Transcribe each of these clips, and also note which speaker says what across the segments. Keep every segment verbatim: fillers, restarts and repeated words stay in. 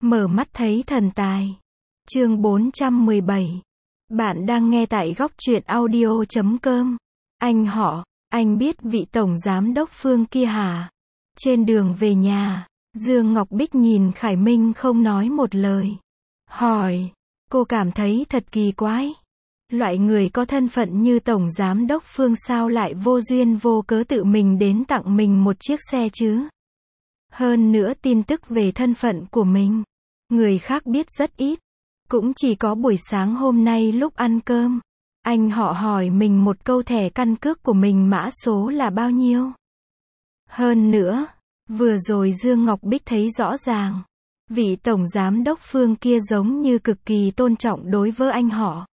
Speaker 1: Mở mắt thấy thần tài. Chương bốn trăm mười bảy. Bạn đang nghe tại góc truyện audio chấm com. Anh họ, anh biết vị tổng giám đốc Phương kia hả? Trên đường về nhà, Dương Ngọc Bích nhìn Khải Minh không nói một lời. Hỏi, cô cảm thấy thật kỳ quái. Loại người có thân phận như tổng giám đốc Phương sao lại vô duyên vô cớ tự mình đến tặng mình một chiếc xe chứ? Hơn nữa tin tức về thân phận của mình, người khác biết rất ít. Cũng chỉ có buổi sáng hôm nay lúc ăn cơm, anh họ hỏi mình một câu thẻ căn cước của mình mã số là bao nhiêu. Hơn nữa, vừa rồi Dương Ngọc Bích thấy rõ ràng, vị tổng giám đốc Phương kia giống như cực kỳ tôn trọng đối với anh họ.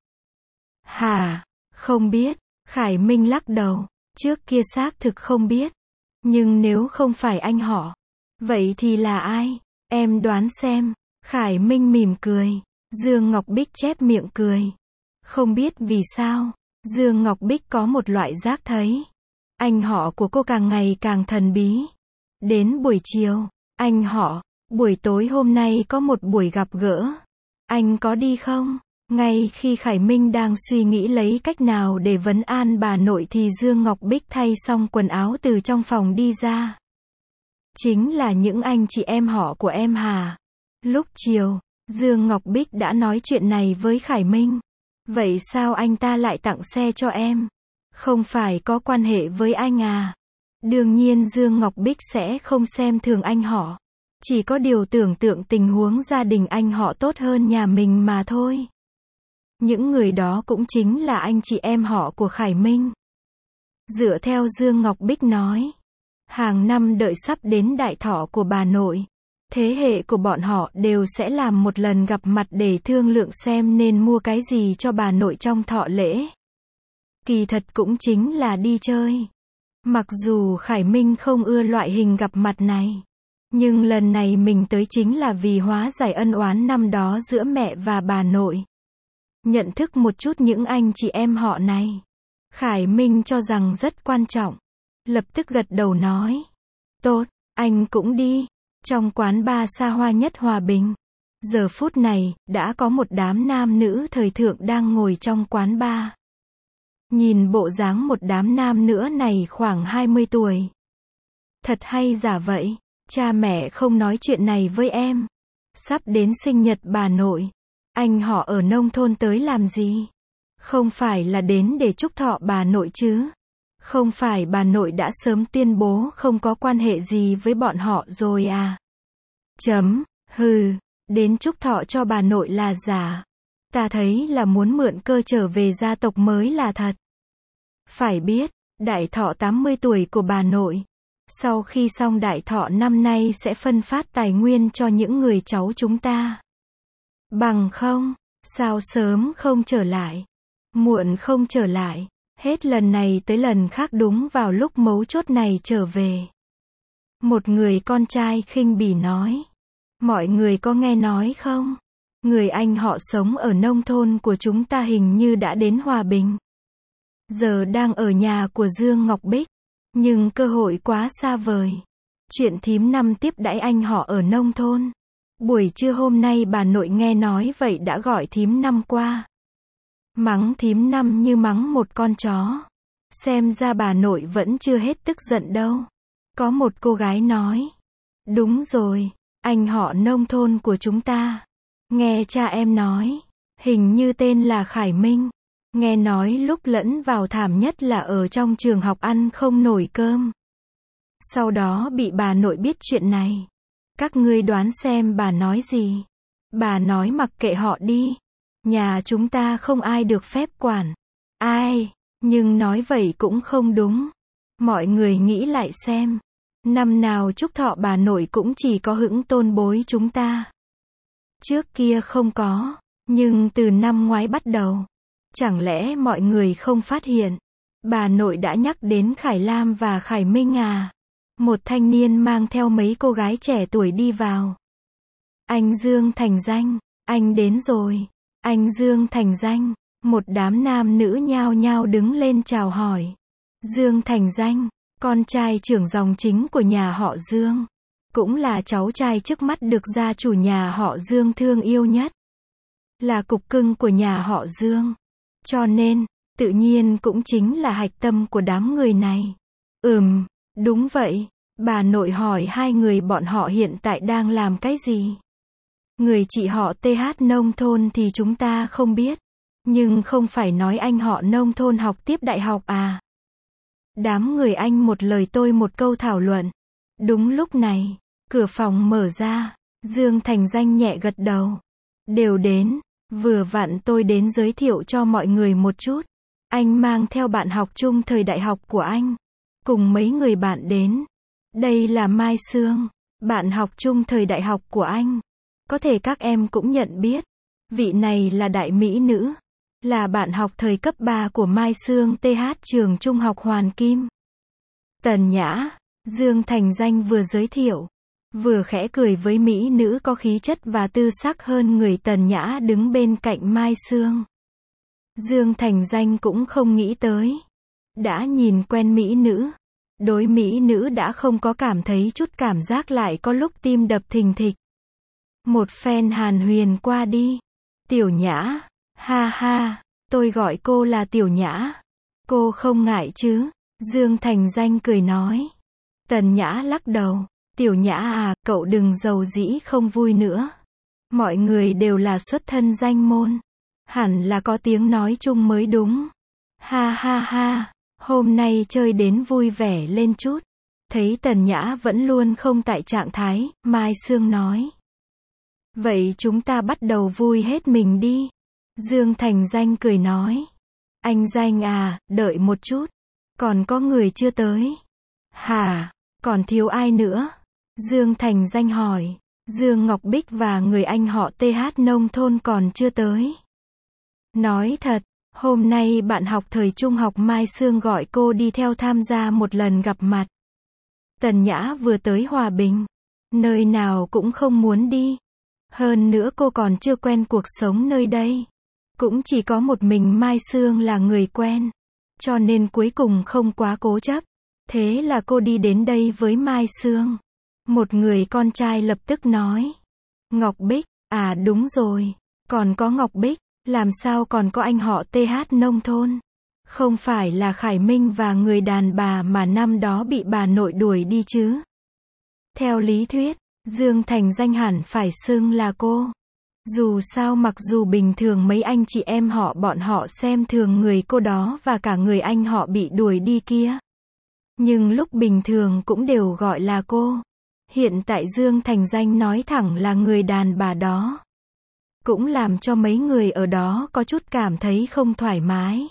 Speaker 1: Hả? Không biết. Khải Minh lắc đầu. Trước kia xác thực không biết. Nhưng nếu không phải anh họ, vậy thì là ai? Em đoán xem. Khải Minh mỉm cười. Dương Ngọc Bích chép miệng cười. Không biết vì sao, Dương Ngọc Bích có một loại giác thấy anh họ của cô càng ngày càng thần bí. Đến buổi chiều, anh họ, buổi tối hôm nay có một buổi gặp gỡ. Anh có đi không? Ngay khi Khải Minh đang suy nghĩ lấy cách nào để vấn an bà nội thì Dương Ngọc Bích thay xong quần áo từ trong phòng đi ra. Chính là những anh chị em họ của em hà. Lúc chiều, Dương Ngọc Bích đã nói chuyện này với Khải Minh. Vậy sao anh ta lại tặng xe cho em? Không phải có quan hệ với anh à? Đương nhiên Dương Ngọc Bích sẽ không xem thường anh họ. Chỉ có điều tưởng tượng tình huống gia đình anh họ tốt hơn nhà mình mà thôi. Những người đó cũng chính là anh chị em họ của Khải Minh. Dựa theo Dương Ngọc Bích nói, hàng năm đợi sắp đến đại thọ của bà nội, thế hệ của bọn họ đều sẽ làm một lần gặp mặt để thương lượng xem nên mua cái gì cho bà nội trong thọ lễ. Kỳ thật cũng chính là đi chơi. Mặc dù Khải Minh không ưa loại hình gặp mặt này, nhưng lần này mình tới chính là vì hóa giải ân oán năm đó giữa mẹ và bà nội. Nhận thức một chút những anh chị em họ này, Khải Minh cho rằng rất quan trọng. Lập tức gật đầu nói. Tốt, anh cũng đi. Trong quán bar xa hoa nhất Hòa Bình, giờ phút này, đã có một đám nam nữ thời thượng đang ngồi trong quán bar. Nhìn bộ dáng một đám nam nữa này khoảng hai mươi tuổi. Thật hay giả vậy, cha mẹ không nói chuyện này với em. Sắp đến sinh nhật bà nội, anh họ ở nông thôn tới làm gì? Không phải là đến để chúc thọ bà nội chứ? Không phải bà nội đã sớm tuyên bố không có quan hệ gì với bọn họ rồi à? Chấm, hừ, đến chúc thọ cho bà nội là giả. Ta thấy là muốn mượn cơ trở về gia tộc mới là thật. Phải biết, đại thọ tám mươi tuổi của bà nội, sau khi xong đại thọ năm nay sẽ phân phát tài nguyên cho những người cháu chúng ta. Bằng không, sao sớm không trở lại, muộn không trở lại, hết lần này tới lần khác đúng vào lúc mấu chốt này trở về. Một người con trai khinh bỉ nói. Mọi người có nghe nói không? Người anh họ sống ở nông thôn của chúng ta hình như đã đến Hòa Bình. Giờ đang ở nhà của Dương Ngọc Bích. Nhưng cơ hội quá xa vời. Chuyện thím năm tiếp đãi anh họ ở nông thôn. Buổi trưa hôm nay bà nội nghe nói vậy đã gọi thím năm qua. Mắng thím năm như mắng một con chó. Xem ra bà nội vẫn chưa hết tức giận đâu. Có một cô gái nói. Đúng rồi, anh họ nông thôn của chúng ta. Nghe cha em nói, hình như tên là Khải Minh. Nghe nói lúc lẫn vào thảm nhất là ở trong trường học ăn không nổi cơm. Sau đó bị bà nội biết chuyện này. Các ngươi đoán xem bà nói gì? Bà nói mặc kệ họ đi. Nhà chúng ta không ai được phép quản. Ai? Nhưng nói vậy cũng không đúng. Mọi người nghĩ lại xem. Năm nào chúc thọ bà nội cũng chỉ có hững tôn bối chúng ta. Trước kia không có. Nhưng từ năm ngoái bắt đầu. Chẳng lẽ mọi người không phát hiện? Bà nội đã nhắc đến Khải Lam và Khải Minh à? Một thanh niên mang theo mấy cô gái trẻ tuổi đi vào. Anh Dương Thành Danh, anh đến rồi. Anh Dương Thành Danh. Một đám nam nữ nhao nhao đứng lên chào hỏi. Dương Thành Danh, con trai trưởng dòng chính của nhà họ Dương. cũng là cháu trai trước mắt được gia chủ nhà họ Dương thương yêu nhất. Là cục cưng của nhà họ Dương. Cho nên, tự nhiên cũng chính là hạch tâm của đám người này. Ừm, đúng vậy. Bà nội hỏi hai người bọn họ hiện tại đang làm cái gì? Người chị họ tê hát nông thôn thì chúng ta không biết. Nhưng không phải nói anh họ nông thôn học tiếp đại học à? Đám người anh một lời tôi một câu thảo luận. Đúng lúc này, cửa phòng mở ra, Dương Thành Danh nhẹ gật đầu. Đều đến, vừa vặn tôi đến giới thiệu cho mọi người một chút. Anh mang theo bạn học chung thời đại học của anh. Cùng mấy người bạn đến. Đây là Mai Sương, bạn học chung thời đại học của anh. Có thể các em cũng nhận biết. Vị này là đại mỹ nữ. Là bạn học thời cấp ba của Mai Sương tê hát trường trung học Hoàn Kim. Tần Nhã, Dương Thành Danh vừa giới thiệu, vừa khẽ cười với mỹ nữ có khí chất và tư sắc hơn người. Tần Nhã đứng bên cạnh Mai Sương. Dương Thành Danh cũng không nghĩ tới. Đã nhìn quen mỹ nữ. Đối mỹ nữ đã không có cảm thấy chút cảm giác, lại có lúc tim đập thình thịch. Một phen hàn huyền qua đi. Tiểu Nhã, ha ha, tôi gọi cô là Tiểu Nhã. Cô không ngại chứ? Dương Thành Danh cười nói. Tần Nhã lắc đầu. Tiểu Nhã à, cậu đừng giàu dĩ không vui nữa. Mọi người đều là xuất thân danh môn. Hẳn là có tiếng nói chung mới đúng. Ha ha ha, hôm nay chơi đến vui vẻ lên chút. Thấy Tần Nhã vẫn luôn không tại trạng thái, Mai Sương nói. Vậy chúng ta bắt đầu vui hết mình đi. Dương Thành Danh cười nói. Anh Danh à, đợi một chút. Còn có người chưa tới. Hả, còn thiếu ai nữa? Dương Thành Danh hỏi. Dương Ngọc Bích và người anh họ tê hát nông thôn còn chưa tới. Nói thật, hôm nay bạn học thời trung học Mai Sương gọi cô đi theo tham gia một lần gặp mặt. Tần Nhã vừa tới Hòa Bình. Nơi nào cũng không muốn đi. Hơn nữa cô còn chưa quen cuộc sống nơi đây. Cũng chỉ có một mình Mai Sương là người quen. Cho nên cuối cùng không quá cố chấp. Thế là cô đi đến đây với Mai Sương. Một người con trai lập tức nói. Ngọc Bích, à đúng rồi. Còn có Ngọc Bích, làm sao còn có anh họ tê hát nông thôn? Không phải là Khải Minh và người đàn bà mà năm đó bị bà nội đuổi đi chứ? Theo lý thuyết, Dương Thành Danh hẳn phải xưng là cô. Dù sao mặc dù bình thường mấy anh chị em họ bọn họ xem thường người cô đó và cả người anh họ bị đuổi đi kia. Nhưng lúc bình thường cũng đều gọi là cô. Hiện tại Dương Thành Danh nói thẳng là người đàn bà đó. Cũng làm cho mấy người ở đó có chút cảm thấy không thoải mái.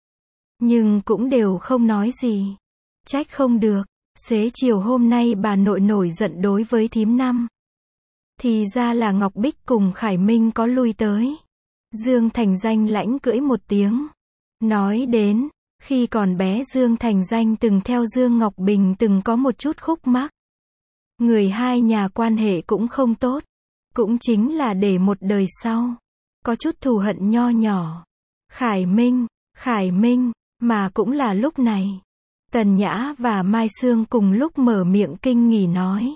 Speaker 1: Nhưng cũng đều không nói gì. Trách không được. Xế chiều hôm nay bà nội nổi giận đối với thím năm. Thì ra là Ngọc Bích cùng Khải Minh có lui tới. Dương Thành Danh lãnh cưỡi một tiếng. Nói đến, khi còn bé Dương Thành Danh từng theo Dương Ngọc Bình từng có một chút khúc mắc. Người hai nhà quan hệ cũng không tốt. Cũng chính là để một đời sau. Có chút thù hận nho nhỏ. Khải Minh, Khải Minh, mà cũng là lúc này. Tần Nhã và Mai Sương cùng lúc mở miệng kinh nghỉ nói.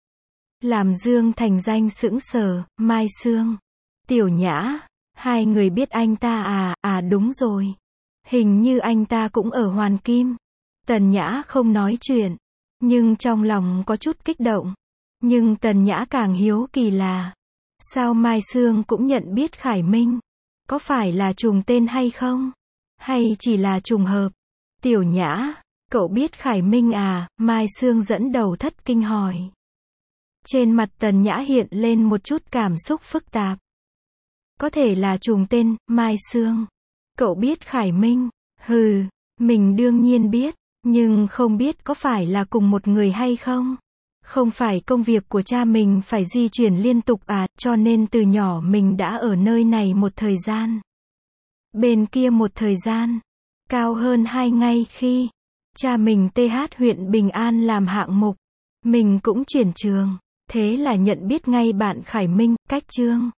Speaker 1: Làm Dương Thành Danh sững sờ, Mai Sương. Tiểu Nhã, hai người biết anh ta à, à đúng rồi. Hình như anh ta cũng ở Hoàn Kim. Tần Nhã không nói chuyện. Nhưng trong lòng có chút kích động. Nhưng Tần Nhã càng hiếu kỳ là. Sao Mai Sương cũng nhận biết Khải Minh? Có phải là trùng tên hay không? Hay chỉ là trùng hợp? Tiểu Nhã, cậu biết Khải Minh à? Mai Sương dẫn đầu thất kinh hỏi. Trên mặt Tần Nhã hiện lên một chút cảm xúc phức tạp. Có thể là trùng tên, Mai Sương. Cậu biết Khải Minh? Hừ, mình đương nhiên biết, nhưng không biết có phải là cùng một người hay không? Không phải công việc của cha mình phải di chuyển liên tục à, cho nên từ nhỏ mình đã ở nơi này một thời gian. Bên kia một thời gian. Cao hơn hai ngày khi cha mình tê hát huyện Bình An làm hạng mục. Mình cũng chuyển trường. Thế là nhận biết ngay bạn Khải Minh, cách Trương.